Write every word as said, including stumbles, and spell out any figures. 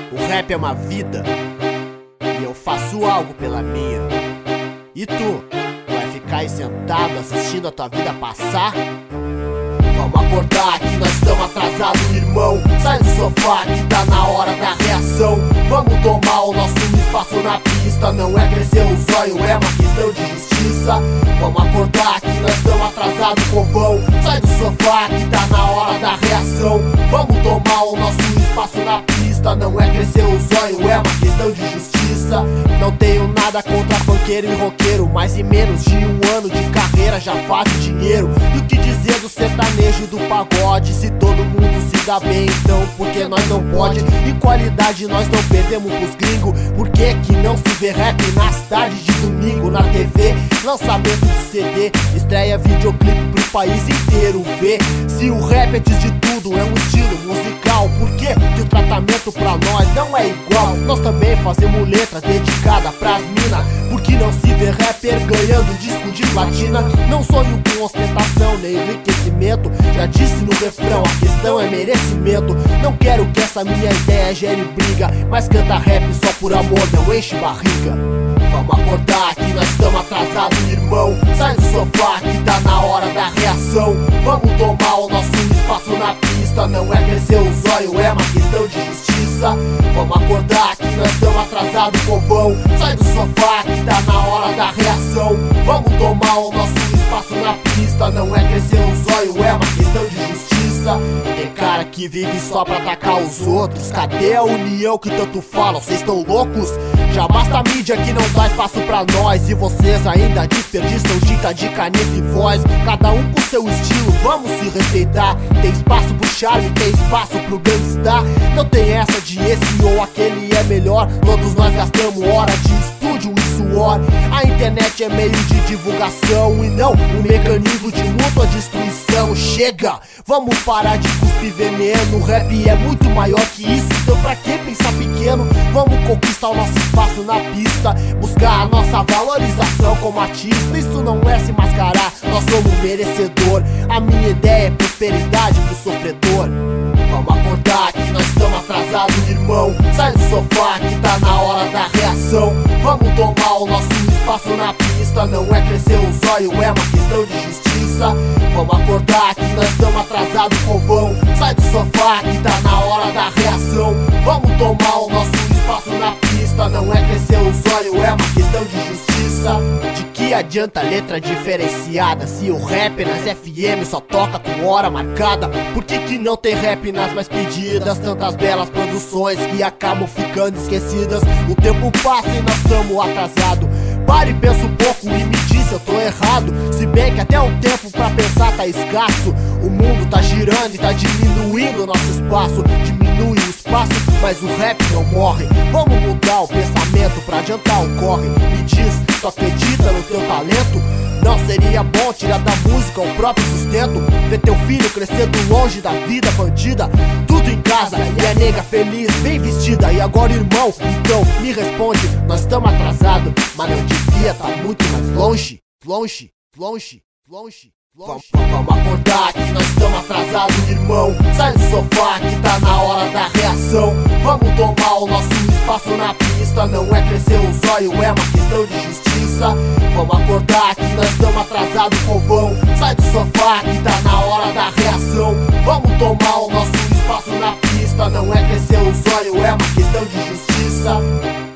O rap é uma vida e eu faço algo pela minha. E tu, vai ficar aí sentado assistindo a tua vida passar? Vamos acordar que nós estamos atrasados, irmão. Sai do sofá que tá na hora da reação. Vamos tomar o nosso espaço na pista. Não é crescer o zóio, é uma questão de justiça. Vamos acordar que nós estamos atrasados, povão. Sai do sofá que tá na hora da reação. Vamos tomar o nosso espaço na pista. Não é crescer o zóio, é uma questão de justiça. Não tenho nada contra funkeiro e roqueiro, mas em menos de um ano de carreira já faz dinheiro. E o que dizer do sertanejo e do pagode? Se todo mundo se dá bem, então por que nós não pode? E qualidade nós não perdemos pros gringos. Por que que não se vê rap nas tardes de domingo na T V? Lançamento de C D, estreia videoclipe pro país inteiro ver. Se o rap antes de tudo é um estilo musical, por que que o tratamento pra nós não é igual? Nós também fazemos letra dedicada pras mina. Por que não se vê rapper ganhando disco de platina? Não sonho com ostentação nem enriquecimento. Já disse no refrão, a questão é merecimento. Não quero que essa minha ideia gere briga, mas canta rap só por amor, não enche barriga. Vamos acordar que nós estamos atrasados, irmão. Sai do sofá que tá na hora da reação. Vamos tomar o nosso espaço na pista. Não é crescer o zóio, é uma questão de justiça. Vamos acordar que nós estamos atrasados, povão. Sai do sofá que tá na hora da reação. Vamos tomar o nosso espaço na pista. Não é crescer o zóio, é uma questão de justiça. Tem cara que vive só pra atacar os outros. Cadê a união que tanto falam? Vocês estão loucos? Já basta a mídia que não dá espaço pra nós, e vocês ainda desperdiçam tinta de caneta e voz. Cada um com seu estilo, vamos se respeitar. Tem espaço pro charme, tem espaço pro gangsta. Não tem essa de esse ou aquele é melhor. Todos nós gastamos hora de estúdio e suor. A internet é meio de divulgação e não um mecanismo de mútua destruição. Chega, vamos parar de cuspir veneno. O rap é muito maior que isso, então pra que pensar pequeno? Vamos conquistar o nosso espaço na pista, buscar a nossa valorização como artista. Isso não é se mascarar, nós somos merecedor. A minha ideia é prosperidade pro sofredor. Vamos acordar que nós estamos atrasados, irmão. Sai do sofá que tá na hora da reação. Vamos tomar o nosso espaço na pista. Não é crescer o zóio, é uma questão de justiça. Vamos acordar que nós estamos atrasados, povão. Sai do sofá que tá na hora da reação. Vamos tomar o nosso espaço na pista. Não é crescer o zóio, é uma questão de justiça. De que adianta letra diferenciada se o rap nas F M só toca com hora marcada? Por que que não tem rap nas mais pedidas? Tantas belas produções que acabam ficando esquecidas. O tempo passa e nós estamos atrasados. Pare e pensa um pouco e me diz se eu tô errado. Se bem que até o tempo pra pensar tá escasso. O mundo tá girando e tá diminuindo o nosso espaço. Diminui o espaço, mas o rap não morre. Vamos mudar o pensamento pra adiantar o corre. Me diz, tu acredita no teu talento? Não seria bom tirar da música o próprio sustento? Ver teu filho crescendo longe da vida bandida. Tudo em casa e a nega feliz, bem vestida. E agora, irmão, então me responde. Nós estamos atrasados, mas não devia tá muito mais longe. Longe, longe, longe. Vamos, vamos acordar que nós estamos atrasados, irmão. Sai do sofá que tá na hora da reação. Vamos tomar o nosso espaço na pista. Não é crescer o zóio, é uma questão de justiça. Vamos acordar que nós estamos atrasados, povão. Sai do sofá que tá na hora da reação. Vamos tomar o nosso espaço na pista. Não é crescer o zóio, é uma questão de justiça.